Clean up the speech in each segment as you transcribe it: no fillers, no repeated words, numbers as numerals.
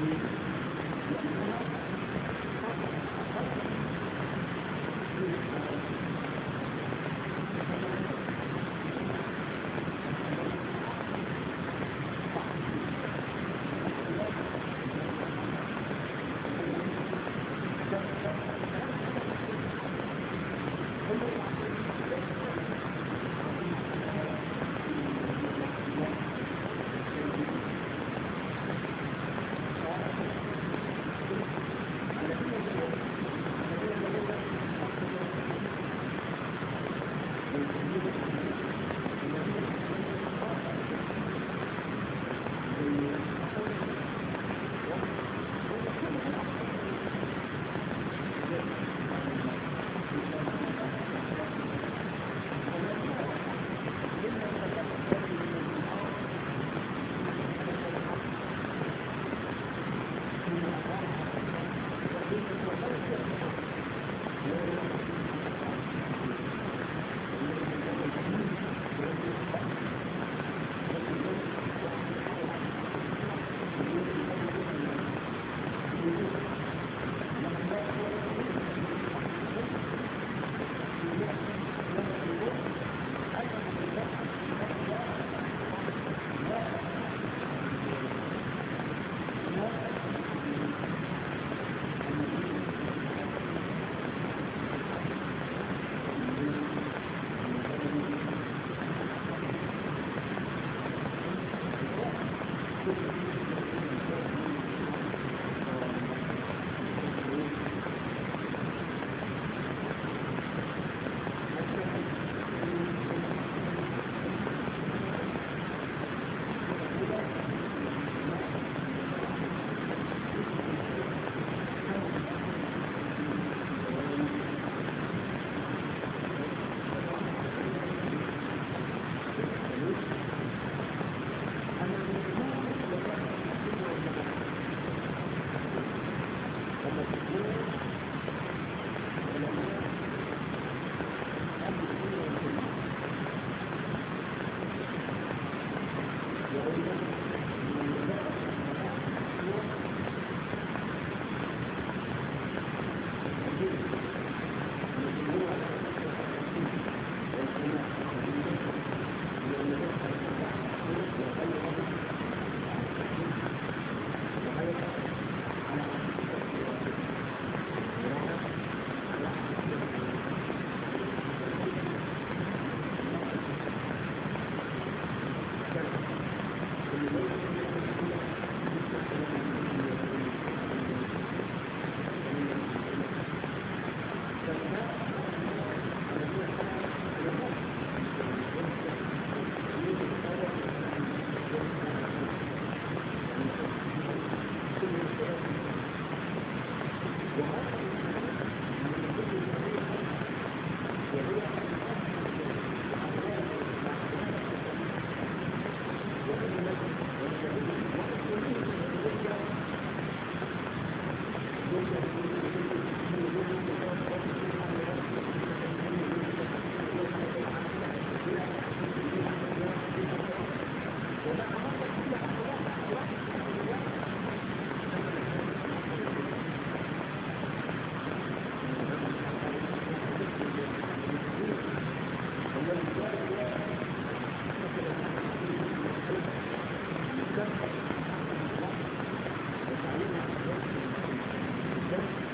Thank you.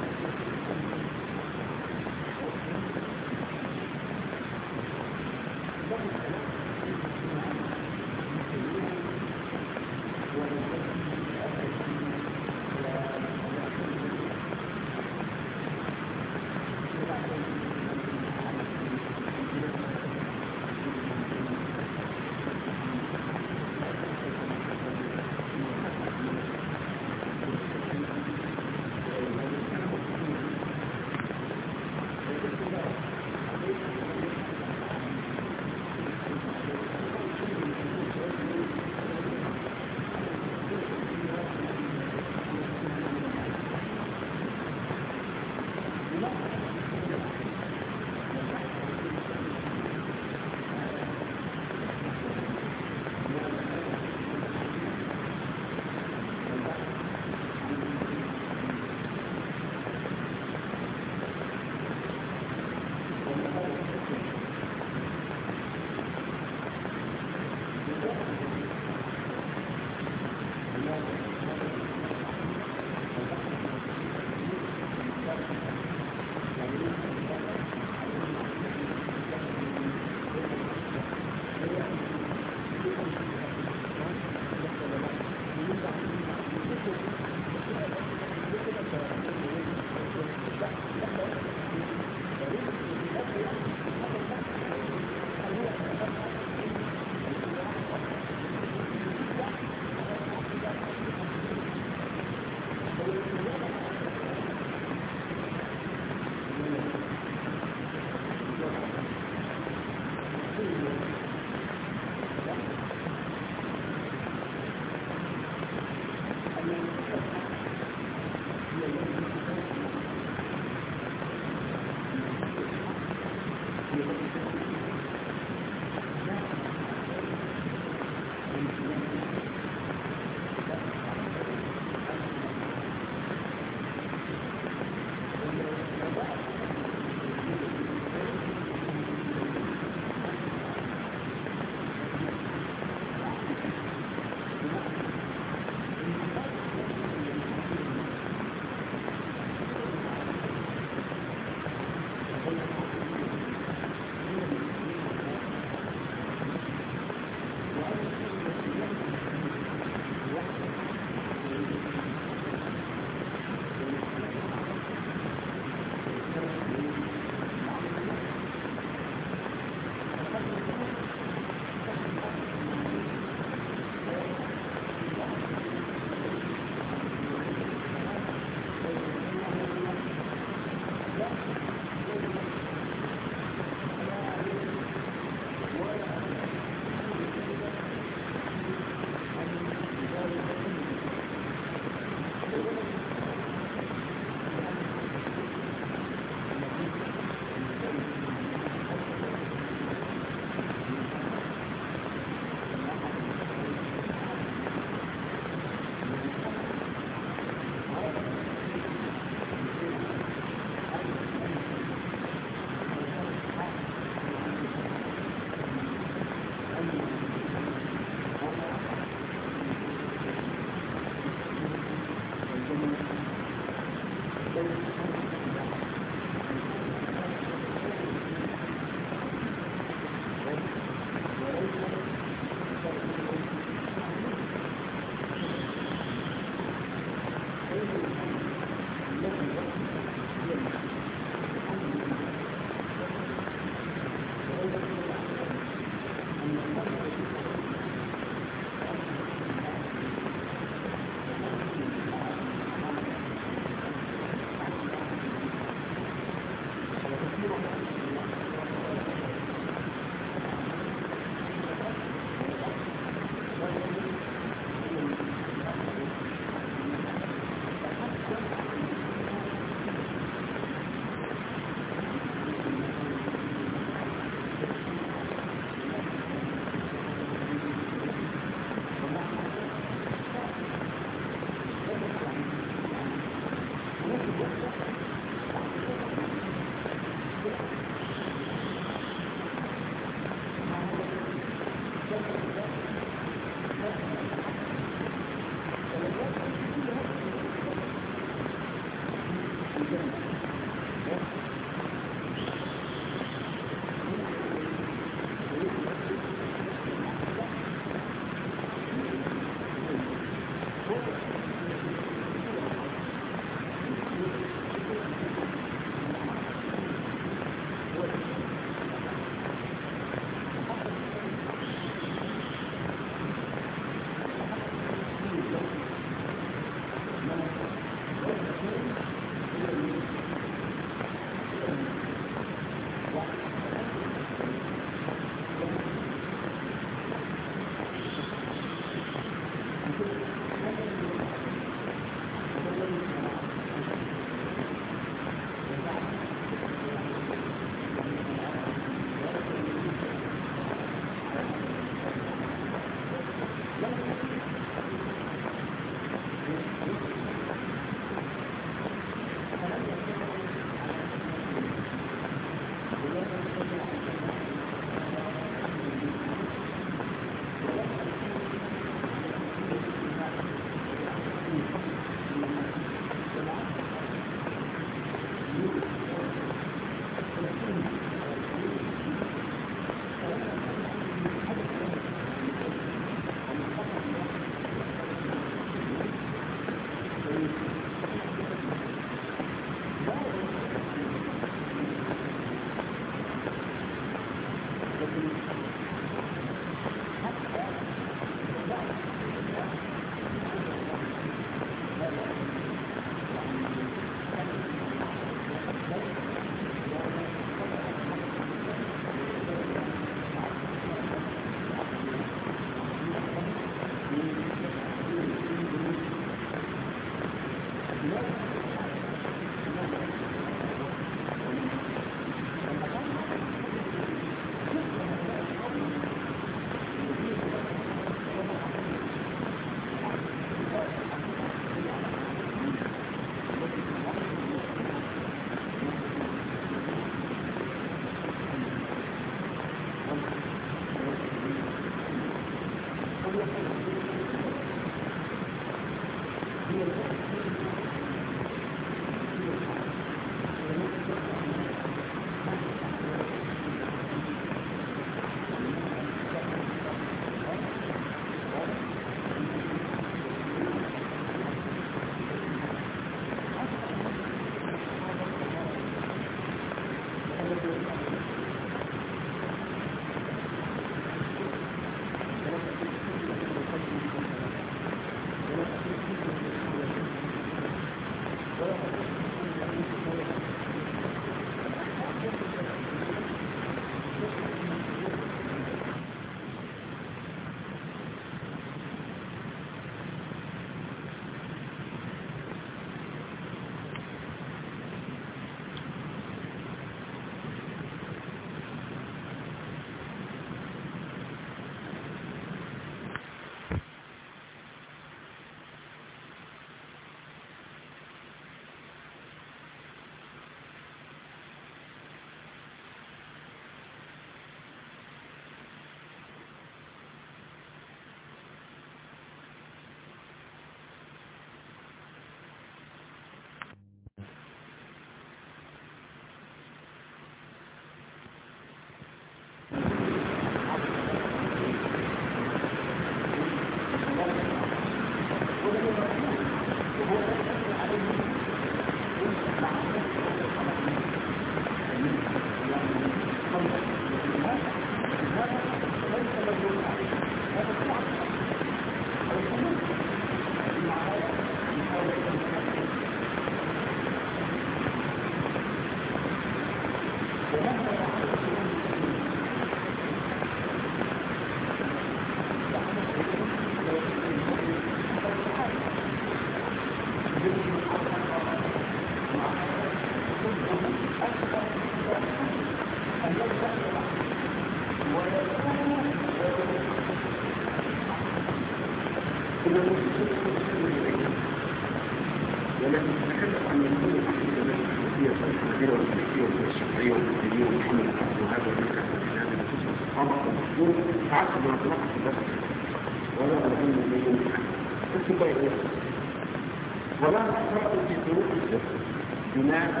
ولكن نتكلم عن الأمور التي الشرعية والشرعية والدينية والحمل وهذا المكان في هذا النصوص الصحابة والمشهور تعقد مع طلاق البشر ولا أظن أن يكون اتباعية ولا نحرق في طرق الفقه بناء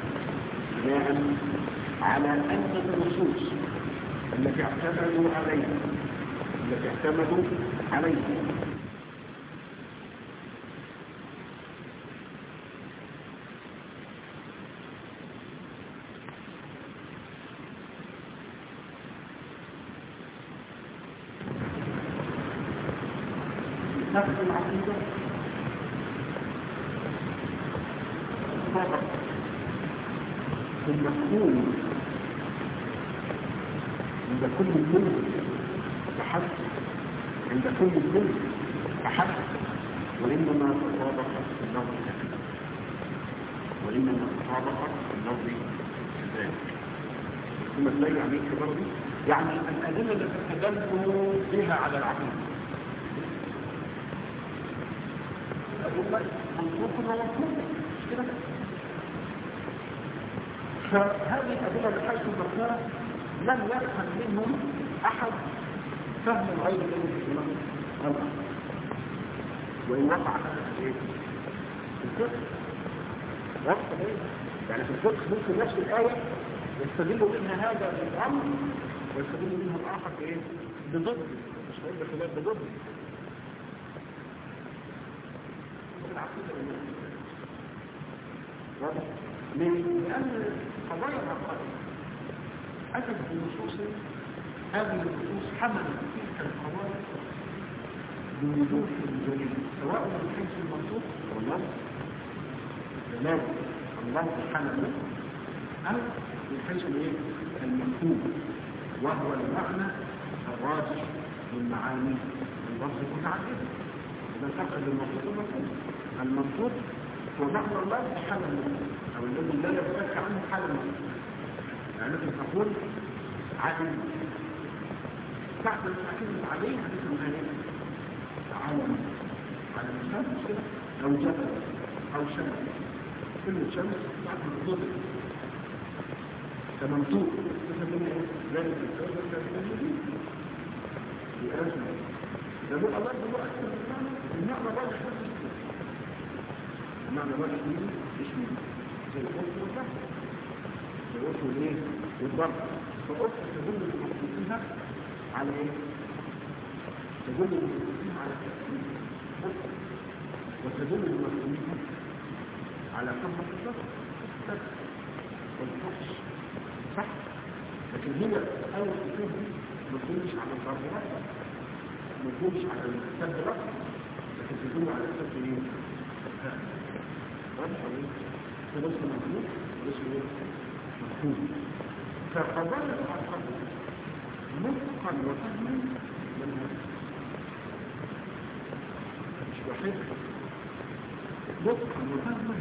على أن النصوص التي اعتمدوا عليها نفس العقيدة فقط المفهوم عند كل منهم فحسب وإنما تطابق اللفظ كذلك ثم تلاقي عليك برضه يعني الأدلة التي تدل بها على العقيدة فهذه الأدلة بحيث المفهوم لم يفهم منهم أحد فهم غير الذي وإن وقع في الفقه يعني في الفقه ممكن نفس الآية يستدل منها هذا الأمر ويستدل منها الآخر بضد مش هقول بخلاف بضد لأن قضايا العقائد أتت بنصوص هذه النصوص حملت تلك القضايا بوجوه الجليل سواء من حيث المنطوق واللفظ الله حمله أو من حيث المفهوم وهو المعنى الراجح من معاني اللفظ المتعددة إذا انتقل للمنطوق المنطوق هو معنى الله حمله أو الذي لا يفتك عنه حمله يعني لازم تقول عدل بعد التعكيد عليه مثل تعاون على الإنسان أو جبل أو شمس كل شمس بعد الضبط كمنطوق تسمى ذلك الكون والتسمى بأسمه يقول الله هو أكثر المعنى راجح المعنى راجح منه اسمه زي الأرض والضبط زي الأرض والضبط فالأرض تدل بمخصوصها على تدل بمخصوصها على تأثير وتدل بمخصوصها على قمة الضبط والفحش صح لكن هي أول كتاب ما تدلش على الضرورات ما تدلش على التبرات لكن تدل على التبرين واضح عليه فلسه مفهوم ولسه مفهوم فقضايا العقل نطقا وفهما منها مش وحيد نطقا وفهما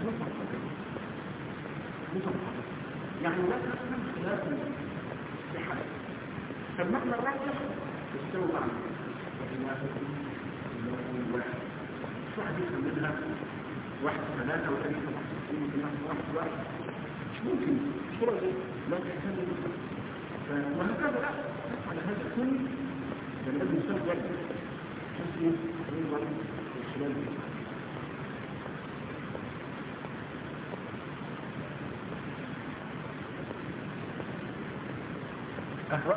نطقا يعني لا تفهم خلاف في حاجة فالمعنى الراجح يستوى عنه وإلهه الله واحد شو حديث منها واحد ثلاثة وثلاثة واحد مش ممكن مش كده لا تحتاج وهكذا لا على هذا الكل لازم يصير جد حسن ينظر الخلال أهواء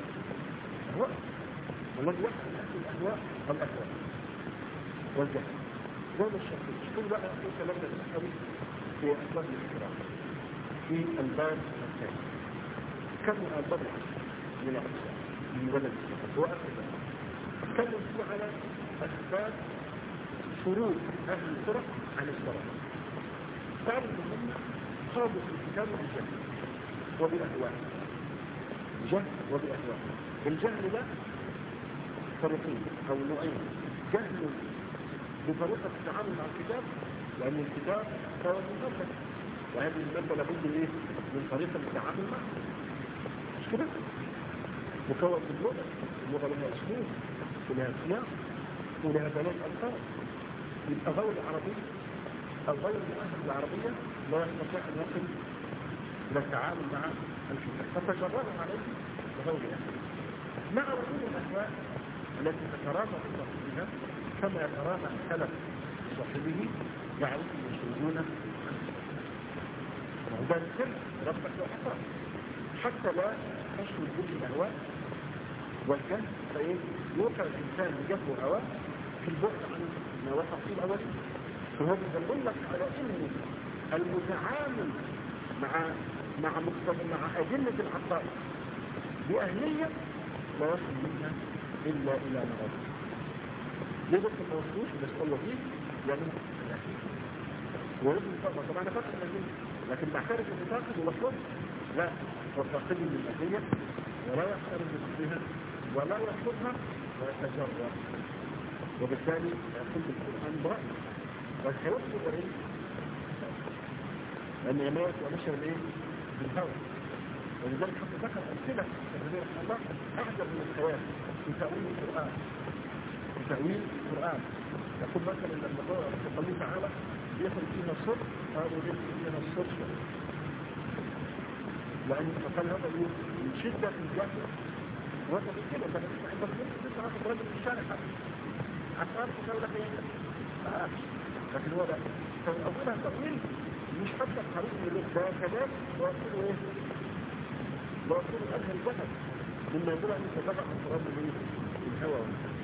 والذي يحصل الأهواء والجهل ده الشخص كل بقى في كلامنا الأسئلة في أسباب الاختراع في الباب الثاني كم الباب من الأقسام من بلد هو أسباب كلم فيه على أسباب شروط أهل الفرق عن الصلاة قال هم صادق الكتاب بالجهل وبالأهواء الجهل ده فرقين أو نوعين جهل بطريقة التعامل مع الكتاب لأن الكتاب هو المنفذ، وهذه المادة لابد إيه؟ من طريقة التعامل معها، مش كده؟ مكون من اللغة، اللغة لها أسلوب ولها سياق ولها ثلاث ألفاظ. يبقى غير العربية أو غير المؤهل العربية لا يستطيع أن يصل إلى التعامل مع الكتاب، فتجربوا عليه بغير أهل مع وجود الأهواء التي تتراجع بصاحبها كما يتراجع السلف بصاحبه يعرف المسلمون وده السر ربك وحفظ حتى لا تشمل كل الأهواء والجهل، فإيه يوقع الإنسان بجهل وهواء في البعد عن ما وقع فيه الأول. فهو يقول لك على إن المتعامل مع أدلة العقائد بأهلية لا يصل منها إلا إلى مرض. ليه بس ما وصلوش بس الله فيه يعني ويبني طبعا أنا فاكر الأهلية، لكن بعترف إن تاخد ومطلوب لا، هو تاخد من الأهلية ولا يحترم بها ولا يطلبها ويتجرأ، وبالتالي يقول القرآن برأي والحيوث بريء لأن يموت ونشر الإيه؟ بالهوى. ولذلك حتى ذكر أمثلة النبي رحمه الله أعجب من الخيال في تأويل القرآن. في تأويل القرآن يقول مثلا لما قال تعالى يخرج فيها الصرف قالوا يخرج فيها الصرف لأن فقال هذا من شدة الجهل وهذا بالكلمة أنت عندك تسعة رجل في الشارع عشان تقول لك إيه لكن هو ده أولها تأويل مش حتى الحريق اللي ده كذلك وأقول إيه وأقول أهل الجهل مما يقول أن يتبع القرآن بالهوى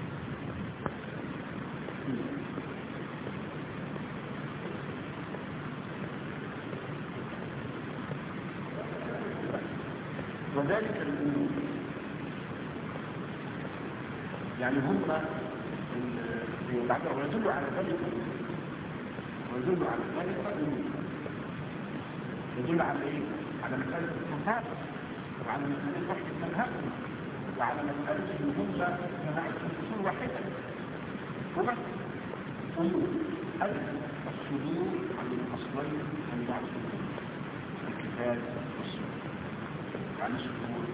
وذلك الأمور يعني هم ويدل على ذلك ويدل على ذلك الأمور يدل على إيه؟ على مسألة الصفات وعلى مسألة وحدة المذهب وعلى مسألة أن هم جماعة الأصول واحدة وبس أمور الصدور عن الأصلين عن بعض الكتاب والسنة عن الخروج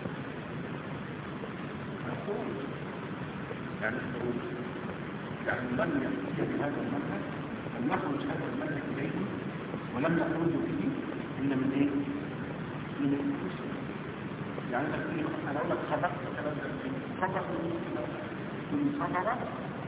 يعني الخروج يعني لم يأتي بهذا المنهج لم يخرج هذا المنهج إليه ولم يخرج به إلا من إيه؟ من الكسر. يعني أنا أقول لك صدقت الكلام ده صدق من صدرة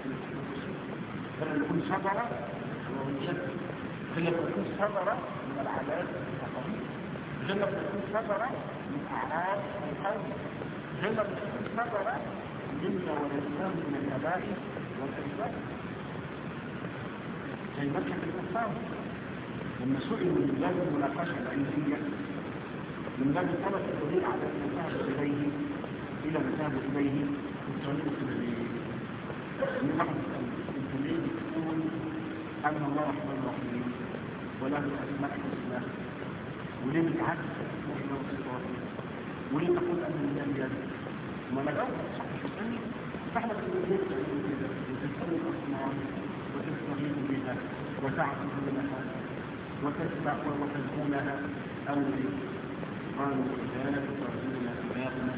فلن صدرة ومشدد هي تكون صدرة من العادات التقاليد جنة تكون صدرة من أعراض القوم جنة تكون صدرة مما ولدناه من الأباء والأجداد زي مكة الكفار لما سئلوا من باب المناقشة العلمية من باب طلب الدليل على المذهب إليه إلى مذهب إليه الطريق السلمية من واحد الدليل يقول أن الله رحمن رحيم وله أسماء الحسنى وليه بتعدد أسمائنا وصفاته وليه تقول أن الله يد وما نجاوب صحيح الثاني فاحنا بنقول كده وتستغل الأسماء وتستغيث بها وتعبدونها وتذكونها أو قالوا إذا ترجون إلهنا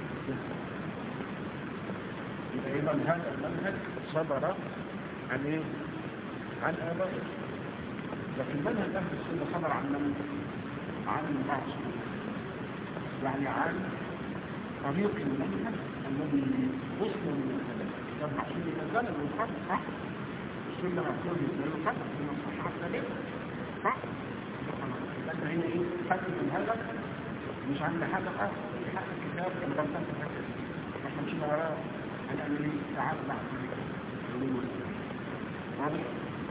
يبقى أيضا هذا المنهج صدر عن إيه؟ عن آبائه لكن منهج أهل السنة صدر عن من؟ عن المعصوم يعني عن طريق المنهج الذي وصل من السلام المعصوم يتزال من القبر صح؟ السنة معصوم يتزال من القبر من الصحة السلام صح؟ لأن هنا إيه؟ حد من هذا مش عن حاجة آخر في حق الكتاب المغلطات الحاجة احنا مش وراه هنعمل ايه؟ تعال بعد واضح؟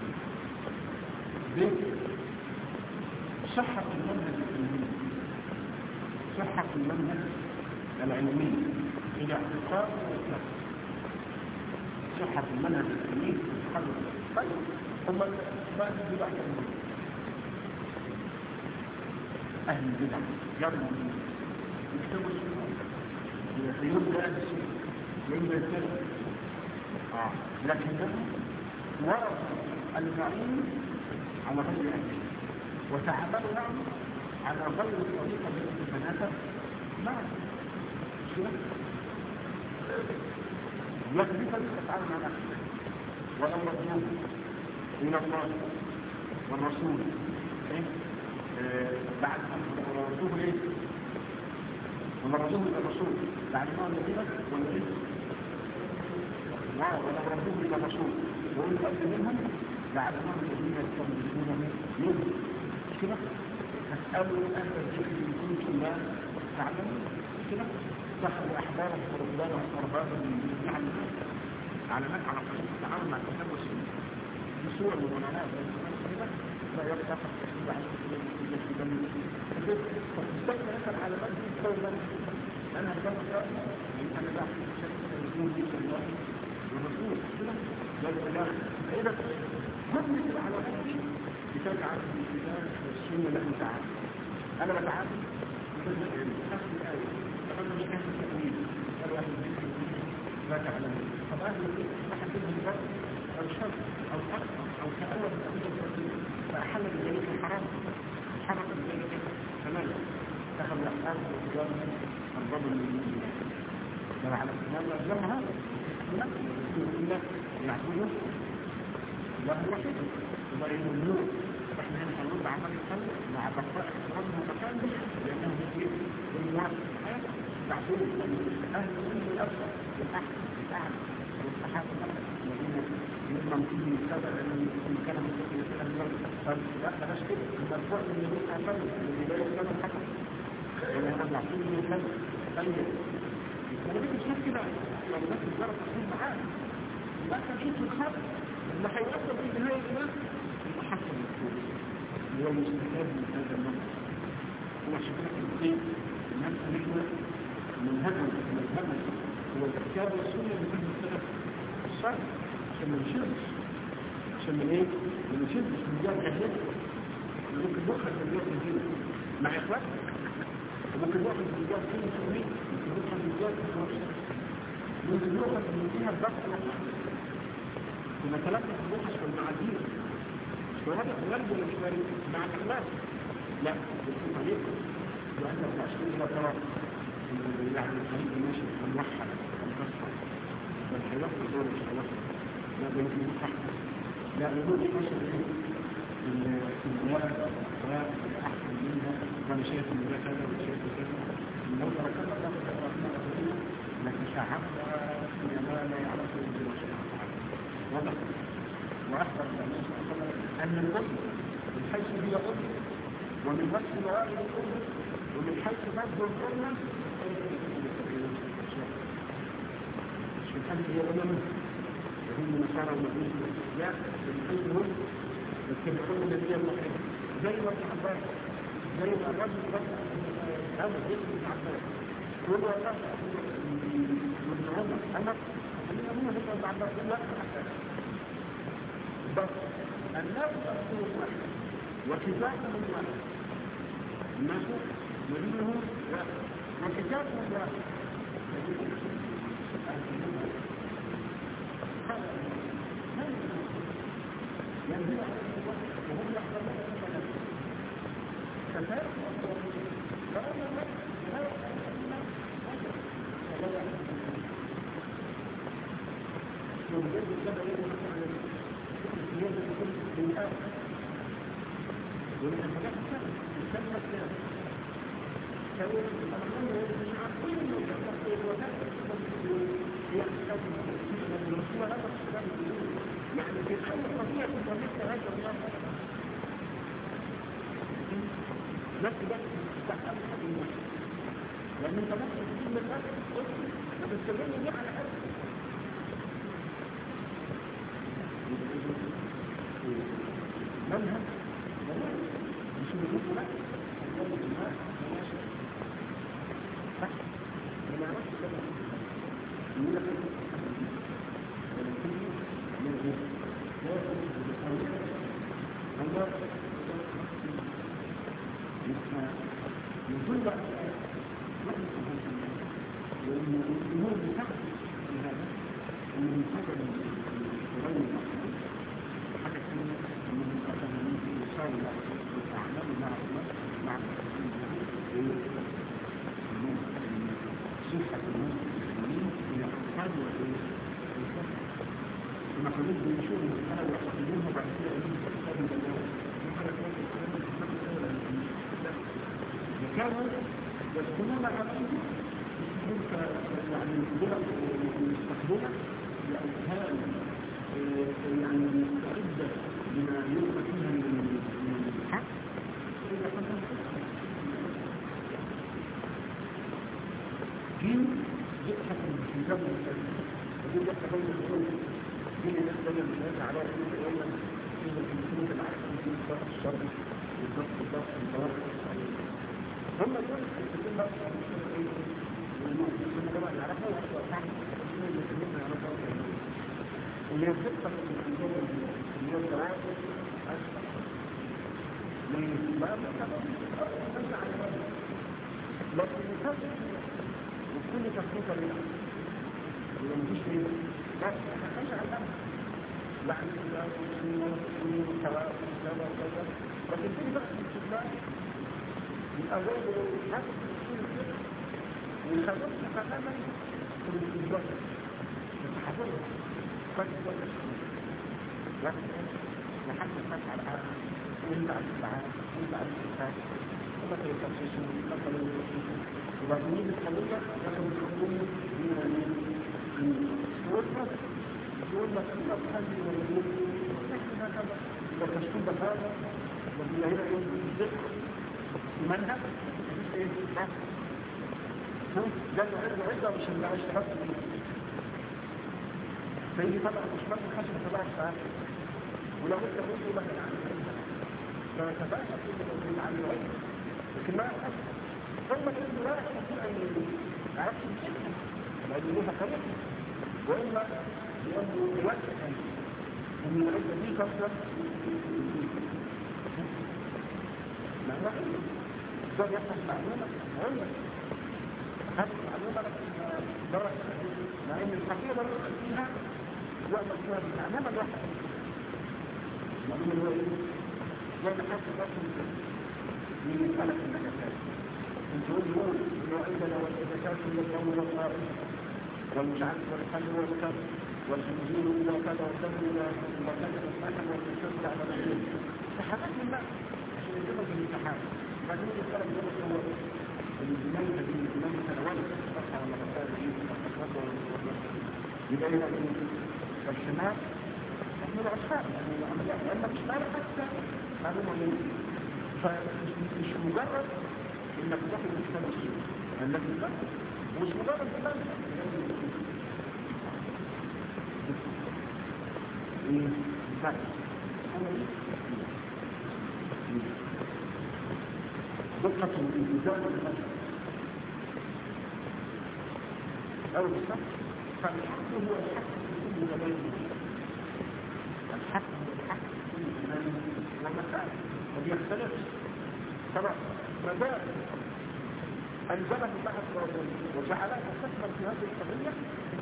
صحة المنهج العلمي صحة المنهج العلمي إلى اعتقاد والنفس صحة المنهج العلمي طيب هم ما تجيب أحسن منه أهل البدع يرموا يكتبوا السنة يبدأ أهل السنة يبدأ السنة لكنهم ورثوا المعين على غير أهله وتعاملوا معه على غير الطريقة التي تتناسب معه. لكن كيف تتعامل مع نفسك ولو رجوه إلى الله والرسول بعد أن رجوه إيه؟ ولا رجوه إلى الرسول بعد ما الذين ولا إيه؟ ولو رجوه إلى الرسول وإن أجل منهم بعد ما الذين يستمدون منه كده فاسألوا أهل الذكر إن كنتم لا تعلمون كده اتخذوا أحبارهم ورهبانهم وأربابهم من دون الله علامات على طريقة التعامل مع الكتاب والسنة بصور ومنامات لا يبقى أحد تحديد على فتستمع لك العلامات دي تقول أنا هدفت رأيي يعني أنا لا أحد شكل الرسول دي صلى الله والرسول كده لا يبقى فإذا جملة العلامات دي بتجعل في الكتاب والسنة لا متعامل أنا بتعامل بحسب الآية فأنا مش كافي التأويل قالوا أهل الذكر لا تعلمون طب أهل الذكر أحد منهم فرق أو شر أو حق أو تأول بتأويل التأويل فأحل بذلك الحرام حرق بذلك تمام دخل الأحكام والتجارة الرب المؤمنين لو على الإسلام أجرمها يقول الله يعبدون الله الوحيد وبعين النور احنا هنحلول بعمل الخلق مع بقاء احترامه ومكانه لأنه يجيب المواقف الحياة تعبون أهل الأمر الأفضل والأحسن والأعلى والصحابة الذين ممن فيه سبب أن كان مستقيم في الأمر فلا بلاش كده المرفوع من النبي صلى الله عليه وسلم الذي لا يسلم الحق ولا يرجع فيه من الكلب طيب النبي مش كده لو الناس تجرب تصير معاه لا كان شوف الخلق اللي هيوصل في النهاية الناس يتحسن الكل هو المستفاد من هذا النمط هو شكلك الدين الناس نحن منهجنا هو الكتاب والسنة من هذا السلف الصالح عشان ما نشدش عشان من ايه؟ ما نشدش من جهة جهلته ممكن نخرج من جهة الدين مع إخواتك وممكن نخرج من جهة كل سنين ممكن نخرج من جهة الفرصة ممكن نخرج من جهة الضغط والحق كما تلقى النقص والمعادير وهذا وارد ولا مش وارد مع الإخلاص لا يكون طريق وأنت التعشير لا ترى يعني الطريق ماشي الموحد المكسر والحيوات بدون الحيوات لا بيكون مصح لا يكون مصر في البلاد والأحسن منها وأنا شايف من ذا كذا وأنا شايف كذا لو تركنا لا تتركنا لكن شعبنا ما لا يعرف من شيء واضح وأخبر النبي صلى الله عليه وسلم أن الأمة من حيث هي أمة ومن نفس موارد الأمة ومن حيث مصدر الأمة من حيث هي أمة وهم النصارى والمجوس لا من حيث هم يتبعون النبي المحيط زي ما ابن عباس زي ما الرجل هذا الجسم ابن عباس هو الله وابن عمر أمر أمين ابن عباس لا بس الناس أصول واحد وكتابهم واحد الناس نبيه واحد وكتابهم واحد ينزل وهم يحضرون كفاية ومن الحاجات الثانية الكلمة الثانية كون الأمر يجعل كل التفصيل وتفصيل يحتاج من الرسول هذا السلام يعني في أي طبيعة ومثل هذا النصر نفس ذلك تستحق النصر لأن أنت ممكن تكون من هذا الصوت وتستغل دي على أرض منهج مش بيقول لا يقول الجماعة ماشي صح ولا عرفت كده يقول لك من غير من كل بقى وإن الأمور بتحدث في هذا ومن سبب القرآن المحمود حاجة ثانية أفعال الله والأعمال مع صحة المسلمين من الأفعال والفعل كما قلت بنشوف المسألة ويعتقدونها بعد كده أنهم تقتضي بالله وكانوا يدخلون عليه يعني يستخدمون لأذهان يعني مستعدة لما يؤمن فيها من الحق إذا كنت جيل يبحث في كتاب المسلمين ويقول لك بين الأول جيل يسأل الناس على أنه أولا في المسلمين العالم في الضغط الشرعي والضغط المتوقف هم دول الكتاب بقى المسلمين طبعا يعرفوا اللي يفتح اللي هو الدراسة ليه؟ بقى لكن يفتح وكل تخطيطة ليه؟ يبقى مفيش ايه؟ بس ما كانش على الأمر يعني كذا لكن تيجي بقى في الاستثناء يبقى زي هذا التفصيل كده ويخلصنا تماما في الاستثناء التحضير لحد الفتح على الأرض وانت على الساعات وانت على الساعات ومثل التفصيل مثل التفصيل وبعدين الحلية ياخد الحكومة من الوصفة يقول لك انت بحاجة والجود ونحن هكذا وتشكيل هذا وهي هنا ايه الذكر المنهج مفيش ايه ده العدة مش اللي اشتغلت فيه فيجي طبعا مش مرة خشب 7 ساعات ولو انت قلت له يعني فتبقى كل عن العلم لكن ما أحسن ثم العلم لا يستطيع أن يعرفش بشكل لأنه لها خلق وإما لأنه يوجه أن العلم دي كثرة معنى علم ده يفتح معلومة علم هذه المعلومة درجة مع أن الحقيقة درجة فيها وأما فيها بالمعنى الواحد المعلومة اللي هو إيه؟ يعني حتى تأخذ من مسألة النكسات انتوا يقول إنه عندنا والإذكار كل الدم والطائف والمجعل والحل والكر والخنزير إلى كذا والدم إلى كذا والسحن والإنسان على الرجل سحبات من بقى عشان يجب في الامتحان بعدين يسألك جوة هو الإمام هذه الإمام سنوات فتحة ولا مسائل يبقى هنا الشمال نحن الأشخاص لأن مش معنى حتى معلومة منه فمش مجرد انك تاخد الكتاب السوري انك تاخد مش مجرد كلام ايه بس دقة الانتزاع بالنفس او بالصف فالحق هو الحق في كل زمان الحق هو الحق في كل زمان ومكان ما بيختلفش طبعا ما دام انزله الله عز وجل وجعلها تستثمر في هذه القضيه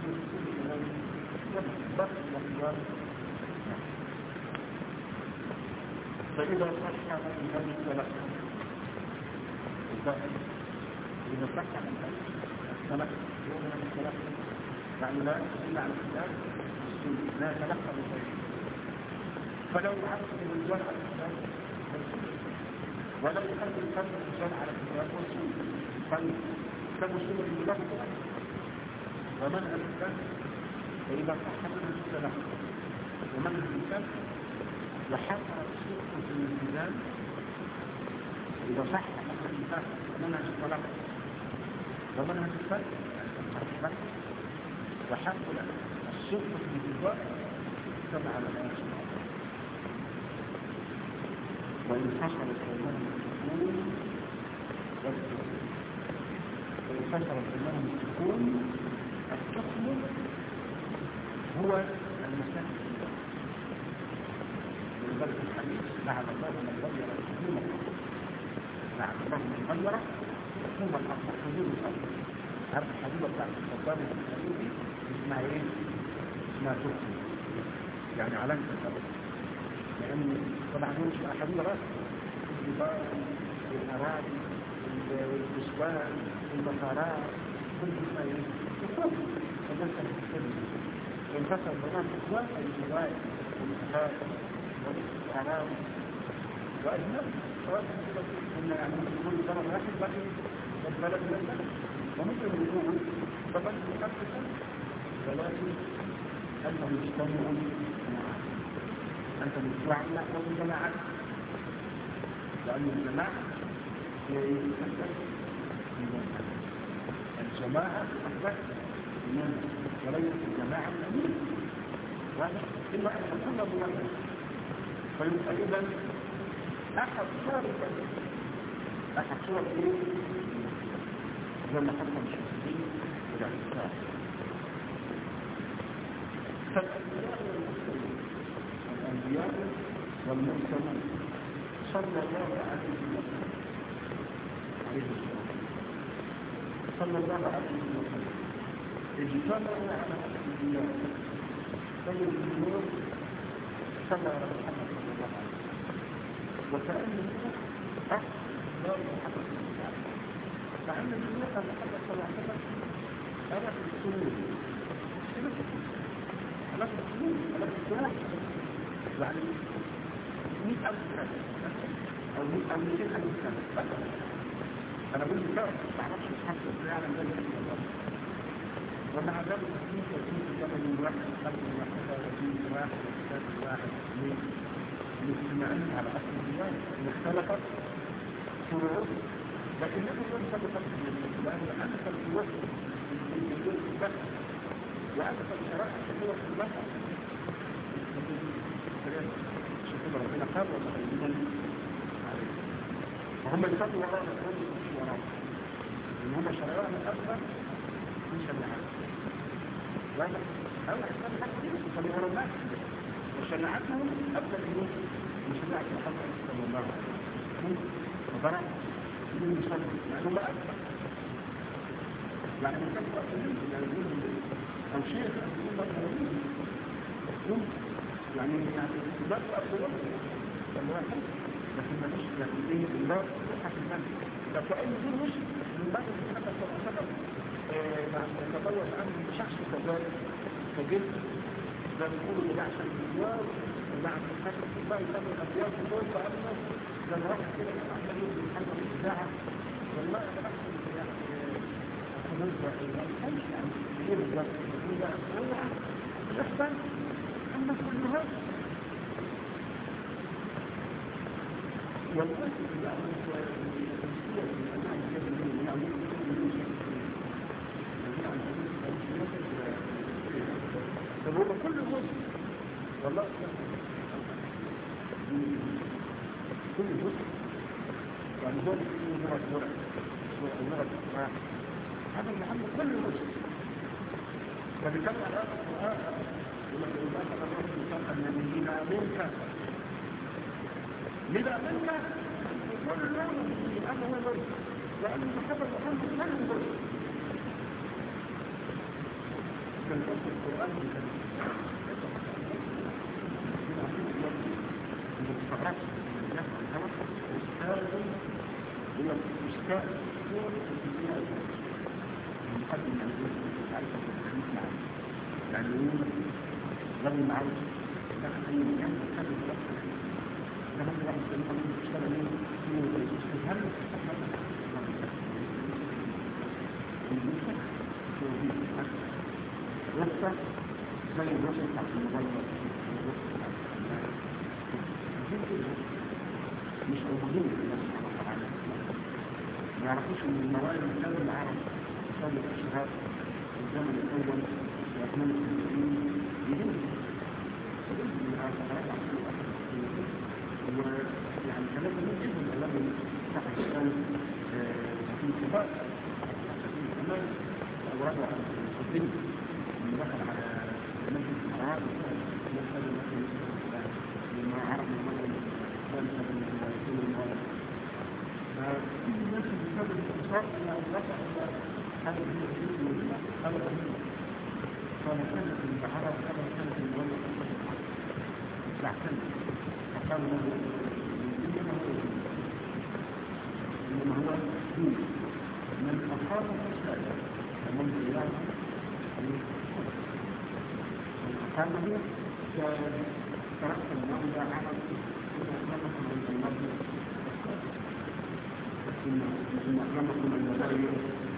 بس فاذا صح من هذه الثلاثه اذا صح من هذه الثلاثه يعني لا الا على الكتاب لا يتلقى من شيء فلو عرف الرجال على الكتاب ولم يخلي الفرد الرجال على الكتاب والسنة طيب كتاب والسنة في الله ومنهج الكتاب فإذا صح منه السلام ومنهج الكتاب وحصل الصدق في الالتزام إذا صح منهج الكتاب ومنهج الطلاق ومنهج الكتاب وحصل الصدق في الالتزام كما على الآن وإن حصل الإيمان بالسكون والسكون وإن حصل الإيمان بالسكون الحكم هو المسلم من ذلك الحديث لعن الله من غير حكومة لعن الله من غير حكومة الأرض حدود الأرض عارف الحديثة بتاعت الصدام الحدودي اسمها ايه؟ اسمها تركي يعني علامة الأرض لأن طبعا مش أحد رأس الجبال الأراضي والبستان والمطارات كل ما يكون فمثل السلم ينفصل بنات الإسلام الجبال والمطارات والأراضي وأجمل إن يعني يكون بلد واحد بقي البلد من البلد وممكن يكون طبعا مخصصا ولكن أنت مجتمع أنت مجتمع وجماعة لأن الجماعة هي الجماعة أكبر من وليس الجماعة الأمين واضح إلا أن كل موحد فيبقى إذا أحد صور زي ما حصل الشخصين والاعتقاد فالأنبياء والمرسلين صلى الله عليه وسلم صلى الله عليه وسلم اجتمعوا على الأنبياء سيد النور صلى على محمد صلى الله عليه وسلم وكأنه أفضل محمد صلى الله عليه وسلم فعند النور محمد صلى الله عليه وسلم ألف السنور ألف السنور يعني 100,000 سنة أو 200,000 سنة أنا بقول لك ما أعرفش أتحسن فعلا ذلك الله ومع ذلك في زمن واحد قبل واحد وفي واحد وثلاث واحد اثنين مجتمعين على أصل الله مختلفة فروع لكن لم يكن سبقا لأن أنت الوصف في الوجود بس وأنت الشرائع هو في البحر شكرا ربنا قال ومخيبا عليه وهم يصدوا وراء الرسول ومش وراء إن هم شرائعهم أكبر من شريعات واضح أول أحسان حتى يصلوا وراء الناس وشريعتهم أكبر من شريعة محمد صلى الله عليه وسلم وضرع من يصلوا لأنهم أكبر يعني من كانوا أكبرين أو شيخ يعني لا تأخذ الواحد لكن ما فيش لكن ايه الله يحق المنزل فكأن دي مش من بعد المحبة صلى الله عليه وسلم يتطور عنه شخص كذلك فجد ده بيقولوا اللي عشان الديار اللي عشان الحاجة الله يسمي الأبيات دول فأنه لما واحد كده يتعمل يوم يتحمل في الساعة والله أنا بحث يعني نزع الحمش يعني يرجع إلى أسرع الأحسن أما كلها والله فهو كل مسلم والله كل مسلم يعني هو لغة ورع ولغة الإسراء هذا المحمد كل مسلم فبالتالي على القرآن ولما يقول لك الرسول صلى النبيين منك لذا منك كل يوم أنا هو ذلك لأن المحبة محمد من ذلك كان قصد القرآن المستقرات الناس عن الهوى هي أستاذ سورة الدنيا المقدم عن ذلك عارف الحديث معه يعني غير معروف لكن يعني كان يتوقع لما واحد كان يشتغل يستهل وصف زي الوصف بتاع الموبايل مش موجودين في الناس سبحانه وتعالى ما يعرفوش ان الموائد كان العرب صلوا الشهاد الزمن الاول واثنين المسلمين يهم من الآخرات ويعني كلام ممكن الذي تحت الشمس في انتباه في الأمان الأوراق على الدين من دخل على مجلس الحرام يسأل لما عرض المرء ثالثا من كل الموارد فكل الناس بسبب الانتصار إلى أن رفع هذا الدين هذا الدين فما كانت البحارة كما كانت الموارد تعتمد قال له إنما هو دين من أقام الفساد ومن زيادة من أقامه تركب المرضى على أكرمكم عند المرضى إن أكرمكم عند الله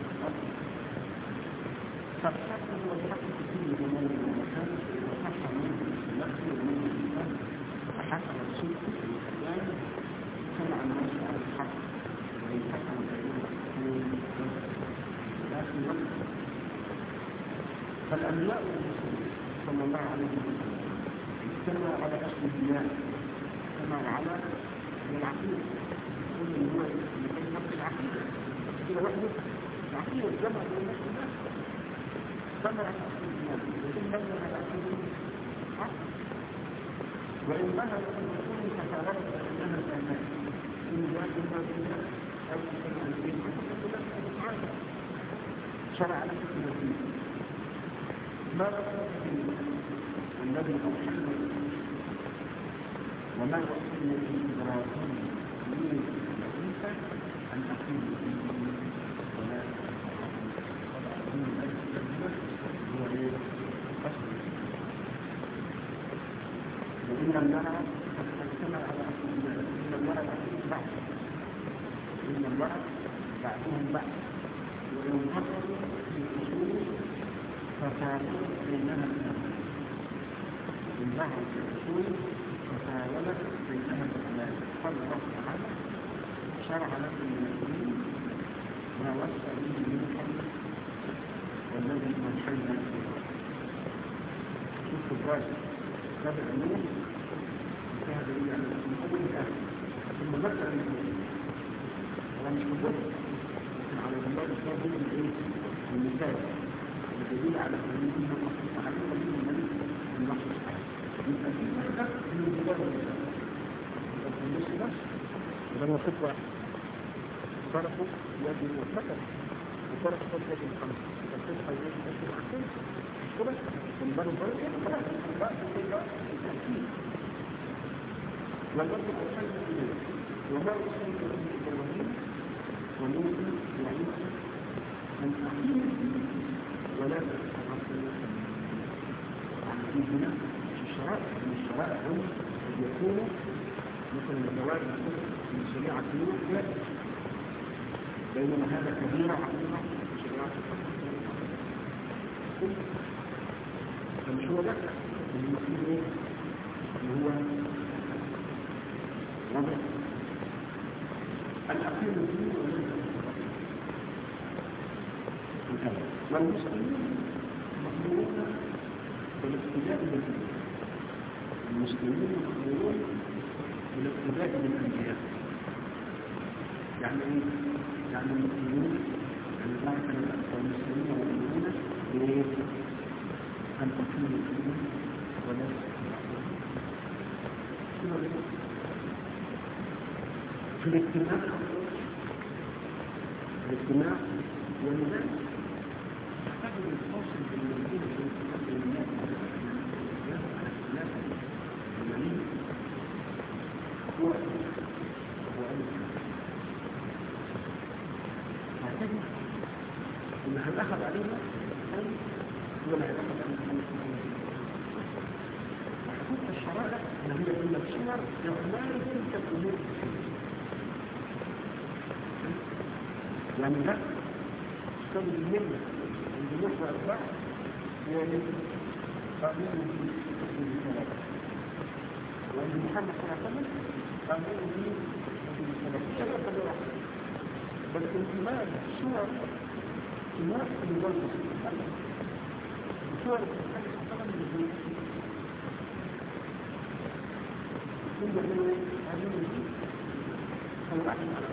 فالحق هو الحق في كل زمان ومكان وحق منه النفس ومنه الإنسان وحق الصدق في الإسلام سمع الناس على الحق وينحكم لكن فالأنبياء والرسل صلى الله عليه وسلم اجتمعوا على أصل الديانة اجتمعوا على العقيدة كل هو لكي نفس العقيدة كده وحده العقيدة الجمع بين الناس والناس اجتمعوا على أصل الديانة وإن بنى على أصل الحق وإن بنى أن تكون تفاوتت بينها الأمان إن جاء بالله بالله أو تسمع الدين شرع لك الدين ما رأيك الذي أوحينا وما وحينا في إبراهيم من عيسى أن أقيم الدين ولا الدين الأجل هو أصل وإن لم نرى قد اجتمع على أصل الدين إن لم نرى بعضهم بعض إن لم نرى بعضهم بعض وإن نظروا في الأصول ففاولت بينها الأمان إن ظهروا في الأصول ففاولت بينها الأمان قال الله تعالى شرع لكم من الدين ما وسع به منكم والذي أوحينا إليه شوفوا الراجل هذا الأمور انتهى به يعني من أول الآخر ثم بدأ الأمور ولا مش مدرس لكن على الله الإسلام هو المثال الدليل على أنه من أصل عليه ومن النبي النص الصحيح يبقى في هذا من الجبال والإسلام يبقى في النص نفس ولما خطوة صرفوا يد المتكر وصرف خطوة يد الخمس فالخطوة يد الخمس عكس كده والبر البر يبقى بقى في كل التأكيد والذي أوحينا إليه وما أوحينا إليه إبراهيم ونوح وعيسى أن أقيموا الدين ولا تتحركوا في هنا الشرائع من الشرائع هم قد يكونوا مثل الزواج من شريعة نوح لا بينما هذا كبيرة عظيمة من شريعة فمش هو ده المفروض ايه اللي هو وضع الأقيم الدين والمسلمين مأمورون بالاقتداء بالدين المسلمين مأمورون بالاقتداء بالأنبياء يعني ايه؟ يعني المسلمين يعني الله تعالى المسلمين مأمورون أن أقيموا الدين ولا في الاجتماع والناس تحتاج الفاصل بين الدين والناس هو هتجد ان هنأخذ علينا هو اللي هيأخذ علينا وحقوق الشرائع ان هي من الصور يعمل تلك الامور يعني ده استخدم المنة عند نحو أربعة يعني قانون في الصلاة وعند محمد صلى الله عليه وسلم قانون في الصلاة الشريعة كلها بل انتماء صور الناس اللي ظلموا صور الحاجة صلى من الزيت من جميع هذه الزيت هو أحد على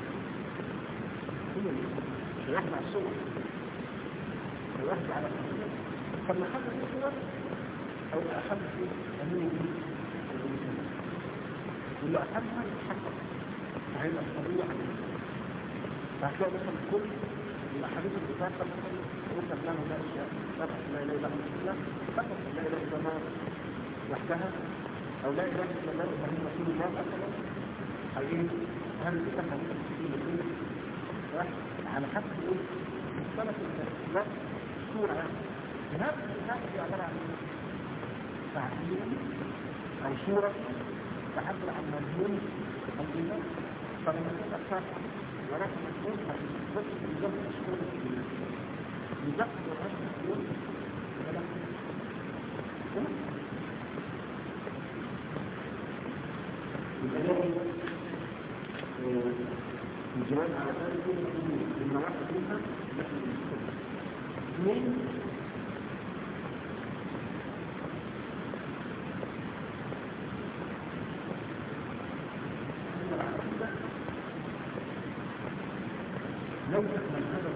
مش هياخد على الصور هياخد على الصور فما حدث الصور او اخذ في امين دي واللي اخذها يتحقق فهيبقى القضيه عليه فهتلاقي مثلا كل الاحاديث اللي بتاعتها مثلا قلت افلام لا اشياء فقط لا اله الا الله فقط لا اله الا الله وحدها أو لا إله إلا الله محمد رسول الله مثلا حقيقي هل تسمى ممكن تكون كل واحد على حسب إيه؟ مختلف اللفظ الصورة يعني هذا هي عبارة عن تعبير أو صورة تعبر عن مضمون الإيمان فلما تكون أكثر ورقم مضمون بس بالضبط الصورة الإيمان بالضبط ورقم مضمون الجواب على ذلك إن واحد منها نحن المستقبل اثنين لو تكمل هذا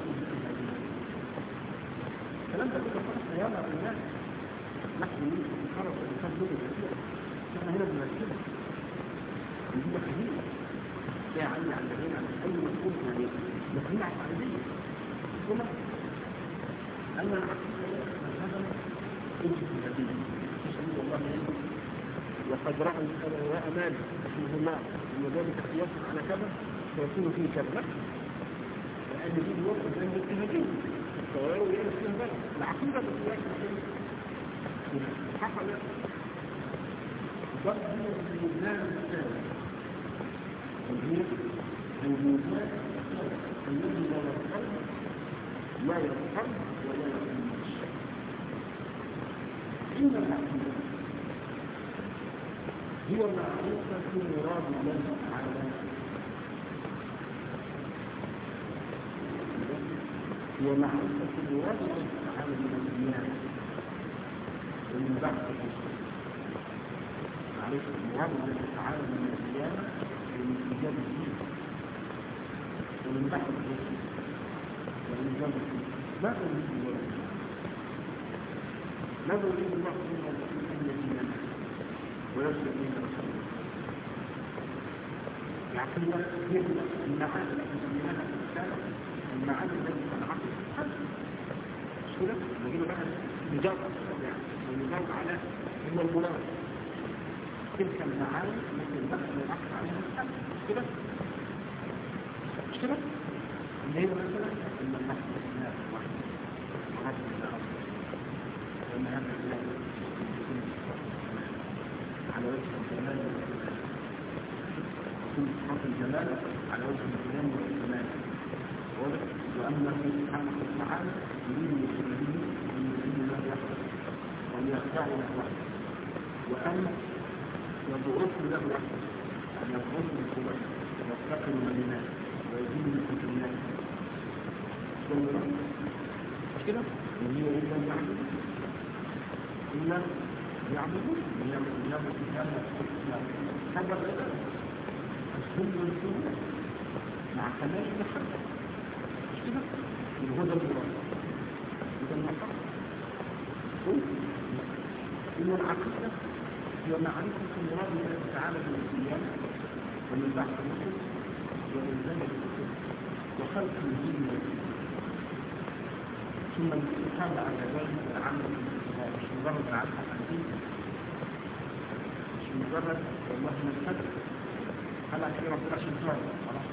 الكلام ده كله خلص ياما في الناس نحن خلص الإنسان له كثير احنا هنا بنركبه ودي حقيقة لا يعني عن الذين عن أي مسؤول يعني مقنعة عقلية ثم أن العقيدة هذا أجل النبي صلى الله عليه وسلم وقد رأى أمان رحمه الله أن ذلك قياس على كذا سيكون فيه كذا لأن دي الوقت بين الاتهاجين الصغير ويأنا فيها ذلك العقيدة بقياس حصل ضرب من الميزان الثاني وهي الميزان الذي لا يرقل ولا يرقل إن العقيدة هي معرفة مراد الله تعالى هي معرفة مراد الله تعالى من الديانة ومن بعض الرسل معرفة مراد الله تعالى من الديانة ومن إيجاب الدين ومن بعض الرسل ومن إيجاب الدين ماذا يريد الله؟ ماذا يريد الله من الديانة ويسلم من رسوله؟ العقيدة هي المعاني التي سميناها في الرسالة المعاني التي تنعقد في القلب مش كده؟ نجيب بقى نجاوب ونجاوب على من المراد تلك المعاني التي ينبغي ان ينعقد عليها القلب مش كده؟ مش كده؟ اللي هي مثلا ان النحو الاله واحد رب الله وان هذا الاله على وجه الجلال والجمال كل صفات الجلال على وجه الجلال والجمال وأنه سبحانه وتعالى يريد لسنه أن يريد له وحده وأن يخضع له وحده وأن يضعف له وحده أن يضعف له وحده ويفتقر المدينات ويزيد من الكتنات مش كده؟ وهي إلا يعبد إلا يعبدون يعبد هذا الإله السنة والسنة مع كمال المحبة مش كده؟ الهدى المراد هدى المحبة إن العقيدة هي معرفة مراد الله تعالى من الديانة ومن بعث الرسل ومن زمن الرسل وخلق الدين والدين ثم الاستقامة على ذلك العمل مش مجرد عمل حقيقي مش مجرد والله من الفتح هل أكيد ربنا شمسان خلاص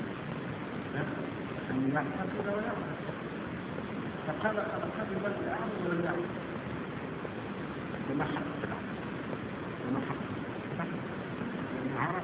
أن يعمل كذا ويعمل فقال أنا قد بل أعمل ولا يعمل وما حق وما حق لأن عرف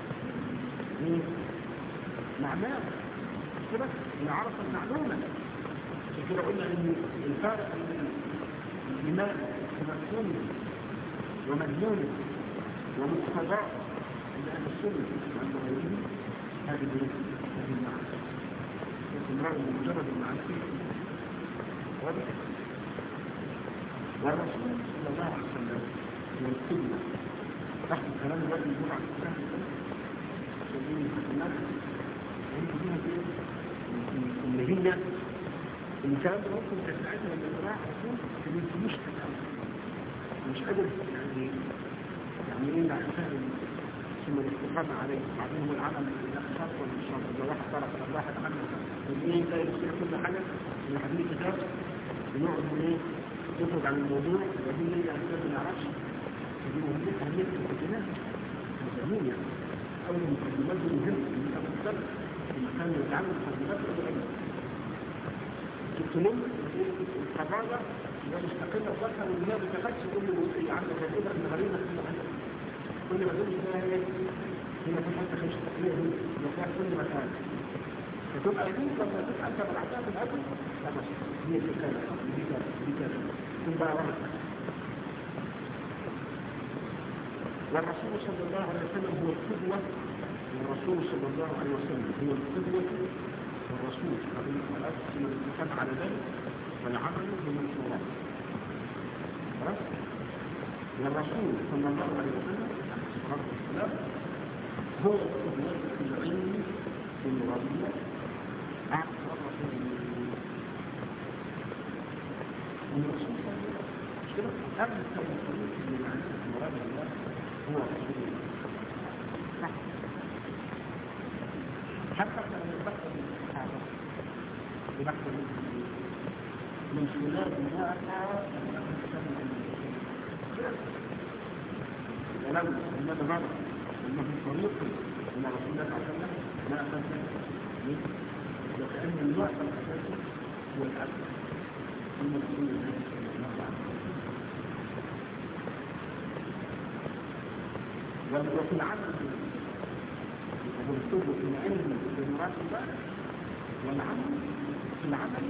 معناه كده إن عرف المعلومة كده قلنا إن الفارق بين الإيمان ومفهوم ومدلول ومقتضاه عند أهل السنة وعند غيرهم هذه المعنى استمرار مجرد المعرفة واضح والرسول صلى الله عليه وسلم هو القدوة تحت كلام الذي يقول عن السنة سبيل الحكمات وانتم بيها اللي هي الكلام ده ممكن تساعدنا من القراءة رسول في مش مش قادر يعني ايه العشان ثم الاستقامة عليه بعدين هو العمل الشرط والشرط إذا واحد طرف الواحد عمل والاثنين لا يصير كل حاجة من حديث كتاب بنقعد ايه نخرج عن الموضوع وبعدين نرجع الكتاب ما نعرفش دي مهمة أهمية المقدمات مهمين يعني أول المقدمات دي مهمة إن أنت بتتكلم في مكان اللي بيتعمل مقدمات مهمة تكتمون القضايا لا مستقلة بذاتها والناس ما بتاخدش كل اللي عندك كده إن غريبة كل ما تقول فيها إيه هنا في حتة مش تقلية هنا وفيها كل مكان فتبقى دي لما تبقى أنت بالعداء في الأول خلاص هي دي كذا دي كذا دي كذا تكون بقى ورقة والرسول صلى الله عليه وسلم هو القدوة والرسول صلى الله عليه وسلم هو القدوة والرسول قبل الأسف من الاتفاق على ذلك فالعمل بمنصورات والرسول صلى الله عليه وسلم عليه الصلاة والسلام هو القدوة في العلم في الربيع أكثر رسول من الرسول صلى الله عليه وسلم أكثر الطريق من عند مراد الله هو رسول الله حتى لما يبقى الصحابة يبقى من خلال ما ولو أنه مرة أنه طريق من رسول الله صلى الله عليه وسلم ما أخذنا وكأن الوقت الأساسي هو الأسل ثم رسول الله صلى الله عليه وسلم وفي العمل والسبب في العلم بمراد الله والعمل في العمل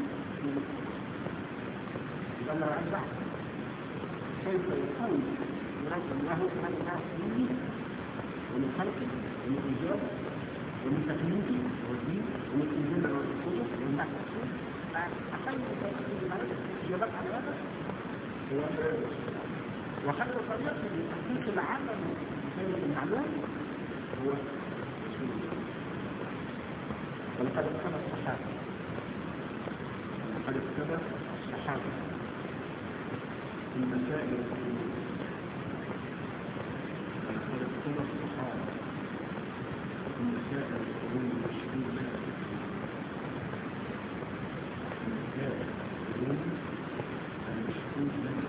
لأنه عن بعض كيف يكون مراد الله سبحانه وتعالى فيه ومن خلقه ومن إيجابه ومن تكليفه والدين ومن إنزال والقدس ومن بعد الرسول أقل إجابات على هذا هو وخير طريقة لتحقيق العمل بخير المعلوم هو ولقد اكتب الصحابة في المسائل العلمية ولقد اكتب الصحابة في المسائل العلوم المشهورة في المسائل العلوم المشهورة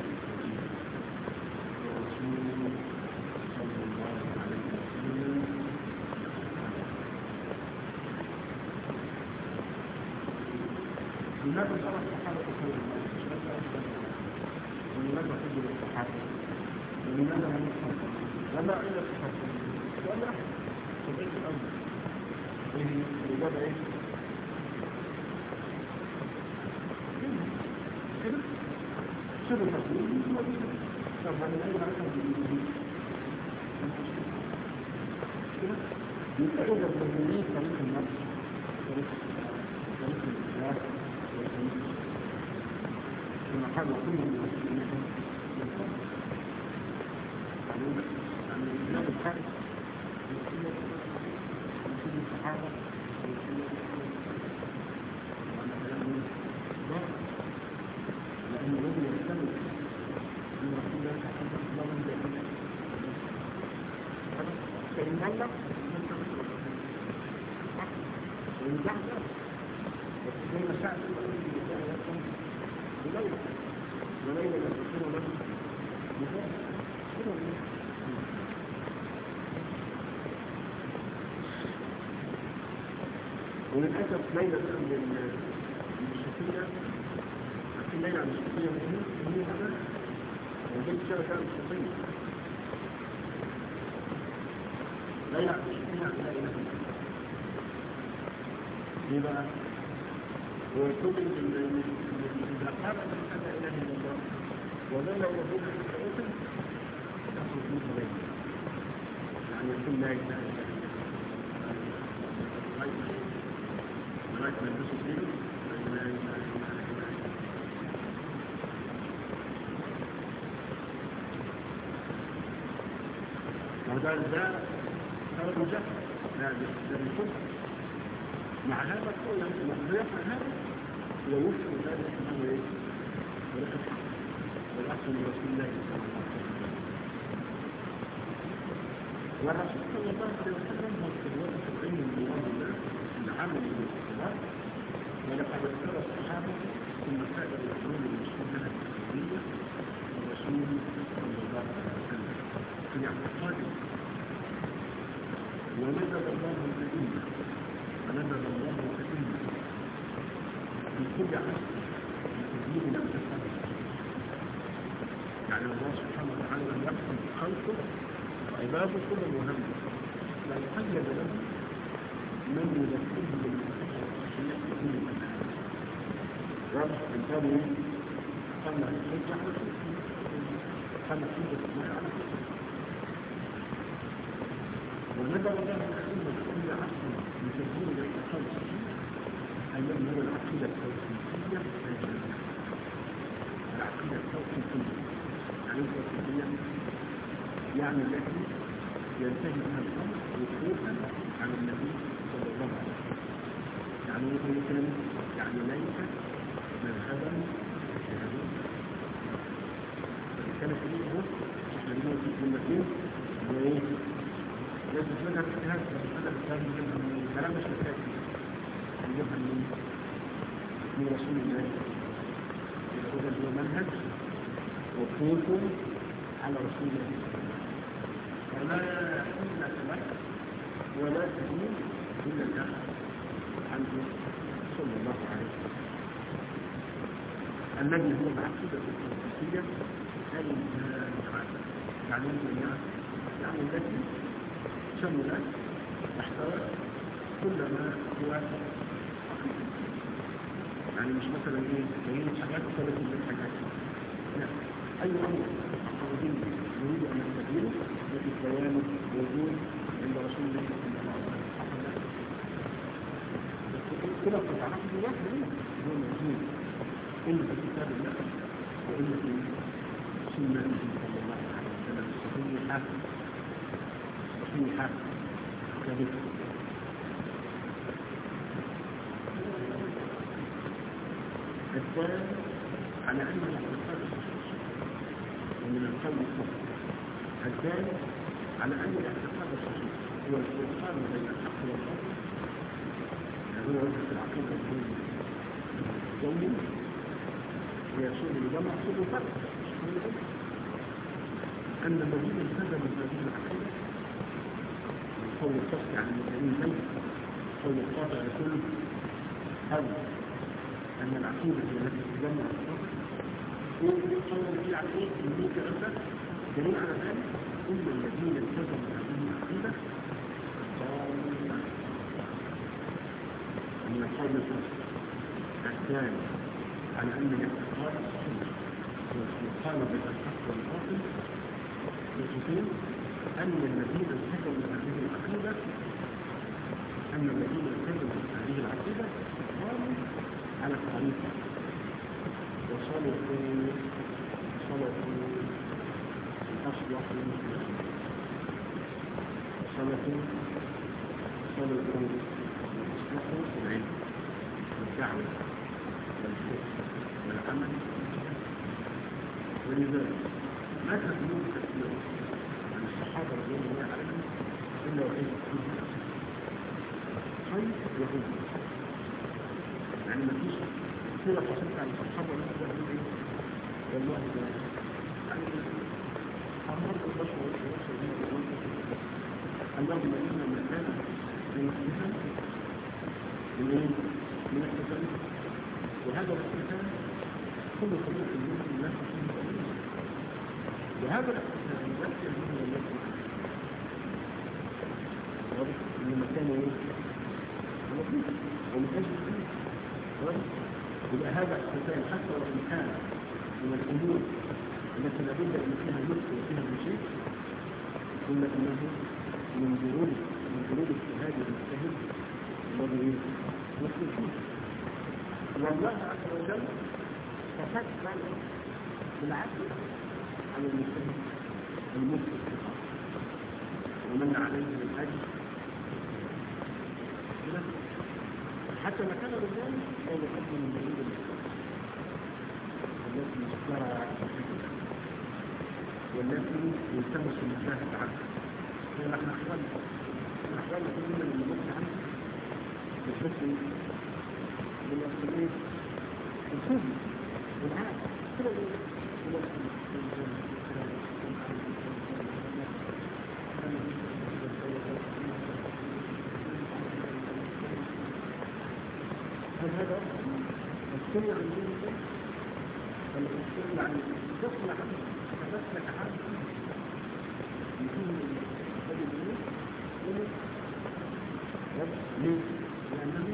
ورسول صلى الله عليه وسلم لماذا صار الصحابة خير الناس؟ ولماذا حجب الصحابة؟ ولماذا هم الصحابة؟ وما إلا الصحابة؟ ولا تبعيد الأمر لماذا إيه؟ كده؟ سر التقليد طب من أين عرفنا بالإنجليزي؟ كده؟ يتعود بالإنجليزي طريق النفس طريق الإسلام ثم قال كل المسلمين يعني الإسلام الخارج مسلم الصحابة لأن الذي يستمر من رسول الله صلى الله عليه وسلم فإن الله وإن جعل زي ما شاء وليلة يذكر له وللأسف ليلة المشركية في ليلة المشركية مهمة هذا وجدت شبكة المشركية ليلة المشركية لا إله إلا ليه بقى؟ ويكون الأقرب من لا إله إلا الله ولولا وجود الحقيقة تخرج من غيره يعني يكون لا إله إلا الله لغاية ما يلبسوا فيه لا إله إلا الله وده سبب جهل لا بالكفر مع هذا القول لا يفعل هذا ويوفر ذلك انه ايه والاصل من رسول الله صلى الله عليه وسلم والرسول صلى الله عليه وسلم هو القدوة في العلم بوضع الله في العمل بالاختلاف ولقد اختار الصحابة في مسائل العلوم المشهورة التقليدية والرسول صلى الله عليه وسلم في اعتقاده. ونزل الله الأئمة ونزل الله الأئمة في كل عصر لتبيين الاعتقاد. يعني الله سبحانه وتعالى لم يحكم خلقه وعباده كل مهم، بل قيد له من يذكره بالمعتقد الصحيح في كل مكان. رب انتبهوا قام الحجة على كل قام حجة الله على كل. ونزل الله الأئمة في كل عصر لتبيين الاعتقاد الصحيح أيام هو العقيدة التوحيدية العقيدة التوحيدية يعني التوحيدية يعني التي ينتهي بها الأمر وقوفا على النبي صلى الله عليه وسلم. يعني مثلا يعني ليس مذهبا جهاديا. فكان فيه هو احنا بنقول في المسيح وايه؟ لازم مذهب اجتهاد مذهب اجتهاد من الكلام مش مكاتب يجيبها من رسول الله يقول هو منهج وقوف على رسول الله فلا إلا لك ولا تدين إلا لك عنه صلى الله عليه وسلم الذي هو العقيدة التوحيدية الجامعة يعني التي شملت تحتوي كل ما هو يعني مش مثلا ايه تغيير حاجات وثلاث من حاجات لا اي امر عقدي يريد ان يستديره الذي بيانه موجود عند رسول الله صلى الله عليه وسلم كده بتتعرف دلوقتي هو موجود الا في كتاب الله والا في سنته صلى الله عليه وسلم الصحيحه كذلك الثاني على أن الاعتقاد الصحيح ومن القول الصحيح الثاني على أن الاعتقاد الصحيح هو الفرقان بين الحق والباطل هو وجه العقيدة الجوي ويصول لجمع صوب الفرق أن الذين التزموا هذه العقيدة قول القصد عن المسلمين ليس قول القاطع لكل أو أن العقيدة التي تجمع الصدر هو يقول في عقيدة الملوك أبدا دليل على ذلك إن الذين التزموا هذه العقيدة صاروا من القول القصد الثاني على أن الاعتقاد الصحيح هو الفرقان بين الحق والباطل يقول أن الذين التزموا هذه العقيدة صاروا على الطريقة وصلوا الأصلح للمسلمين صلوا الأصلح العلم والدعوة والفقه والعمل ولذلك ما تكون تكلم عن الصحابة رضي الله عنهم إلا وحيد خير يهود يعني ما فيش كده حصلت عن الصحابة والله يعني أمرت البشر اللهم إنا من كان من الاحتفال من الاحتفال وهذا الاحتفال كل صديق المسلم لا تشيء قليلا وهذا الاحتفال يؤثر منه الناس واضح إن مكانه لطيف ومكان جديد يبقى هذا احتفال حتى وإن كان من الأمور التي لابد أن فيها نفس وفيها مشيك إلا أنه من ضرورة اجتهاد المجتهد الذي يصل فيه والله عز وجل تفكر بالعدل على المجتهد المسلم ومن عليه الأجر حتى ما كان الرجال هو يقدم من بعيد التي اشترى والتي يلتمس المشاهد عنها نحن أخواننا كلنا من المبص عنه بالفكر بالأسلوب الكوبي والعالم كل هل هذا السنة عن دين الله؟ ولا السنة عن تصلح تمسك عنه يكون ليه؟ لأنه